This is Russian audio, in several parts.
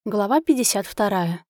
Глава 52.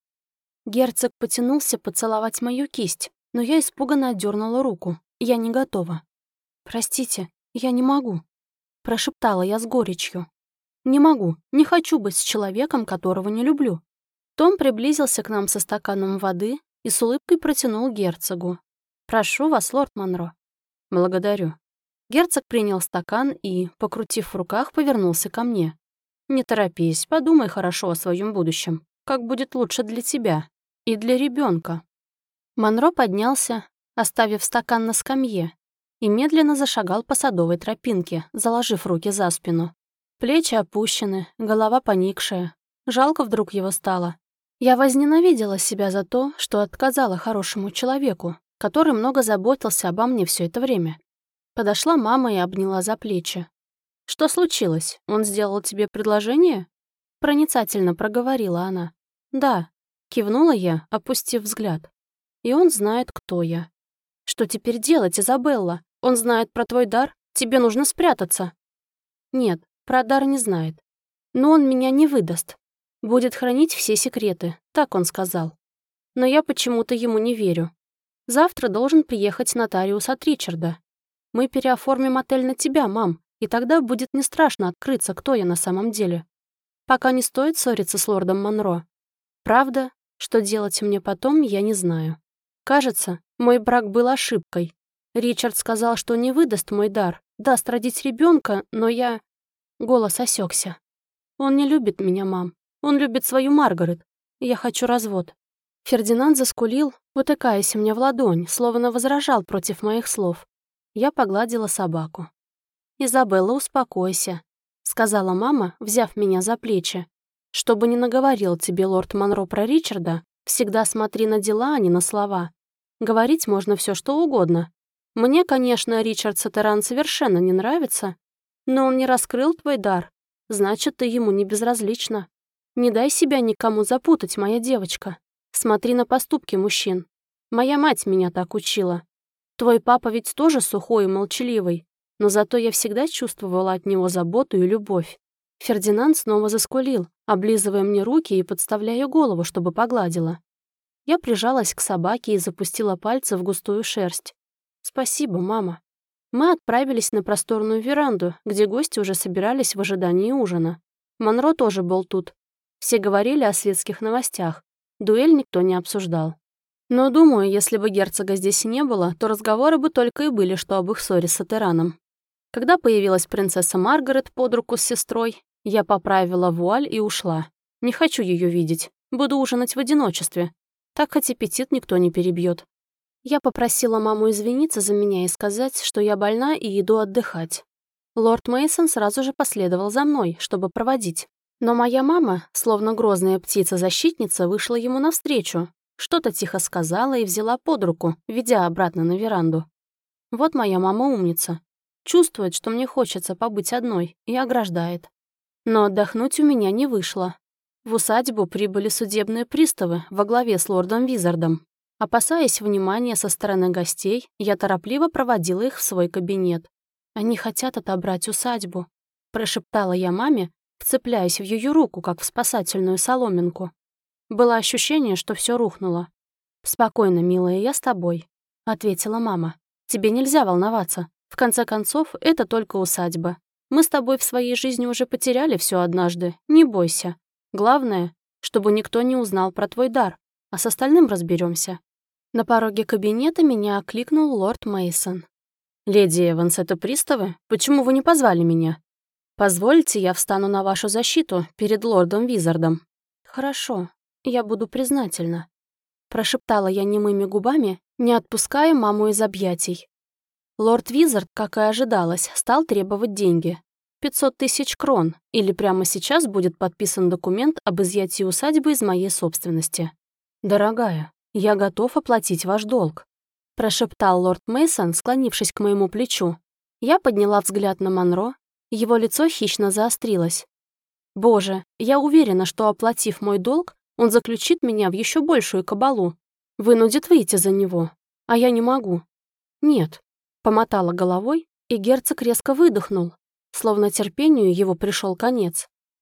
Герцог потянулся поцеловать мою кисть, но я испуганно отдернула руку. Я не готова. «Простите, я не могу», — прошептала я с горечью. «Не могу, не хочу быть с человеком, которого не люблю». Том приблизился к нам со стаканом воды и с улыбкой протянул герцогу. «Прошу вас, лорд Монро». «Благодарю». Герцог принял стакан и, покрутив в руках, повернулся ко мне. «Не торопись, подумай хорошо о своем будущем. Как будет лучше для тебя и для ребенка. Монро поднялся, оставив стакан на скамье, и медленно зашагал по садовой тропинке, заложив руки за спину. Плечи опущены, голова поникшая. Жалко вдруг его стало. Я возненавидела себя за то, что отказала хорошему человеку, который много заботился обо мне все это время. Подошла мама и обняла за плечи. «Что случилось? Он сделал тебе предложение?» Проницательно проговорила она. «Да», — кивнула я, опустив взгляд. «И он знает, кто я». «Что теперь делать, Изабелла? Он знает про твой дар? Тебе нужно спрятаться». «Нет, про дар не знает. Но он меня не выдаст. Будет хранить все секреты», — так он сказал. Но я почему-то ему не верю. Завтра должен приехать нотариус от Ричарда. Мы переоформим отель на тебя, мам. И тогда будет не страшно открыться, кто я на самом деле. Пока не стоит ссориться с лордом Монро. Правда, что делать мне потом, я не знаю. Кажется, мой брак был ошибкой. Ричард сказал, что не выдаст мой дар, даст родить ребенка, но я... Голос осекся. Он не любит меня, мам. Он любит свою Маргарет. Я хочу развод. Фердинанд заскулил, утыкаясь мне в ладонь, словно возражал против моих слов. Я погладила собаку. «Изабелла, успокойся», — сказала мама, взяв меня за плечи. «Чтобы не наговорил тебе лорд Монро про Ричарда, всегда смотри на дела, а не на слова. Говорить можно все, что угодно. Мне, конечно, Ричард Сатеран совершенно не нравится, но он не раскрыл твой дар, значит, ты ему не безразлична. Не дай себя никому запутать, моя девочка. Смотри на поступки мужчин. Моя мать меня так учила. Твой папа ведь тоже сухой и молчаливый, но зато я всегда чувствовала от него заботу и любовь». Фердинанд снова заскулил, облизывая мне руки и подставляя голову, чтобы погладила. Я прижалась к собаке и запустила пальцы в густую шерсть. «Спасибо, мама». Мы отправились на просторную веранду, где гости уже собирались в ожидании ужина. Монро тоже был тут. Все говорили о светских новостях. Дуэль никто не обсуждал. Но, думаю, если бы герцога здесь не было, то разговоры бы только и были, что об их ссоре с Сатераном. Когда появилась принцесса Маргарет под руку с сестрой, я поправила вуаль и ушла. Не хочу ее видеть. Буду ужинать в одиночестве. Так хоть аппетит никто не перебьет. Я попросила маму извиниться за меня и сказать, что я больна и иду отдыхать. Лорд Мейсон сразу же последовал за мной, чтобы проводить. Но моя мама, словно грозная птица-защитница, вышла ему навстречу, что-то тихо сказала и взяла под руку, ведя обратно на веранду. Вот моя мама умница. Чувствует, что мне хочется побыть одной, и ограждает. Но отдохнуть у меня не вышло. В усадьбу прибыли судебные приставы во главе с лордом Визардом. Опасаясь внимания со стороны гостей, я торопливо проводила их в свой кабинет. «Они хотят отобрать усадьбу», — прошептала я маме, вцепляясь в ее руку, как в спасательную соломинку. Было ощущение, что все рухнуло. «Спокойно, милая, я с тобой», — ответила мама. «Тебе нельзя волноваться. В конце концов, это только усадьба. Мы с тобой в своей жизни уже потеряли все однажды. Не бойся. Главное, чтобы никто не узнал про твой дар, а с остальным разберемся. На пороге кабинета меня окликнул лорд Мейсон. «Леди Эванс, это приставы? Почему вы не позвали меня?» «Позвольте, я встану на вашу защиту перед лордом Визардом». «Хорошо, я буду признательна», — прошептала я немыми губами, не отпуская маму из объятий. Лорд Визард, как и ожидалось, стал требовать деньги. 500 000 крон, или прямо сейчас будет подписан документ об изъятии усадьбы из моей собственности. «Дорогая, я готов оплатить ваш долг», — прошептал лорд Мейсон, склонившись к моему плечу. Я подняла взгляд на Монро, его лицо хищно заострилось. «Боже, я уверена, что, оплатив мой долг, он заключит меня в еще большую кабалу, вынудит выйти за него, а я не могу». «Нет». Помотала головой, и герцог резко выдохнул, словно терпению его пришел конец.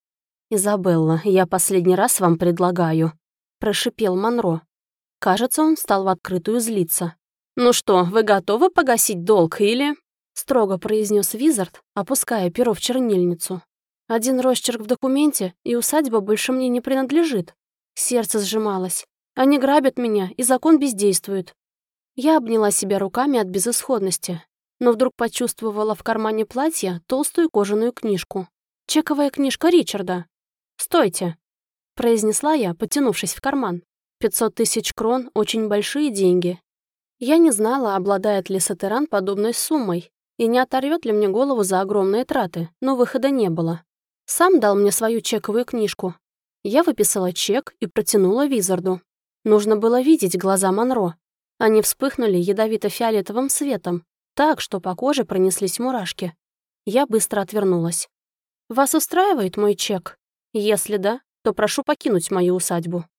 «Изабелла, я последний раз вам предлагаю», — прошипел Монро. Кажется, он стал в открытую злиться. «Ну что, вы готовы погасить долг или...» — строго произнес Визард, опуская перо в чернильницу. «Один росчерк в документе, и усадьба больше мне не принадлежит». Сердце сжималось. Они грабят меня, и закон бездействует. Я обняла себя руками от безысходности, но вдруг почувствовала в кармане платья толстую кожаную книжку. Чековая книжка Ричарда. «Стойте», — произнесла я, потянувшись в карман. 500 тысяч крон — очень большие деньги. Я не знала, обладает ли Сатеран подобной суммой, и не оторвет ли мне голову за огромные траты, но выхода не было. Сам дал мне свою чековую книжку. Я выписала чек и протянула Визарду. Нужно было видеть глаза Монро. Они вспыхнули ядовито-фиолетовым светом, так, что по коже пронеслись мурашки. Я быстро отвернулась. «Вас устраивает мой чек? Если да, то прошу покинуть мою усадьбу».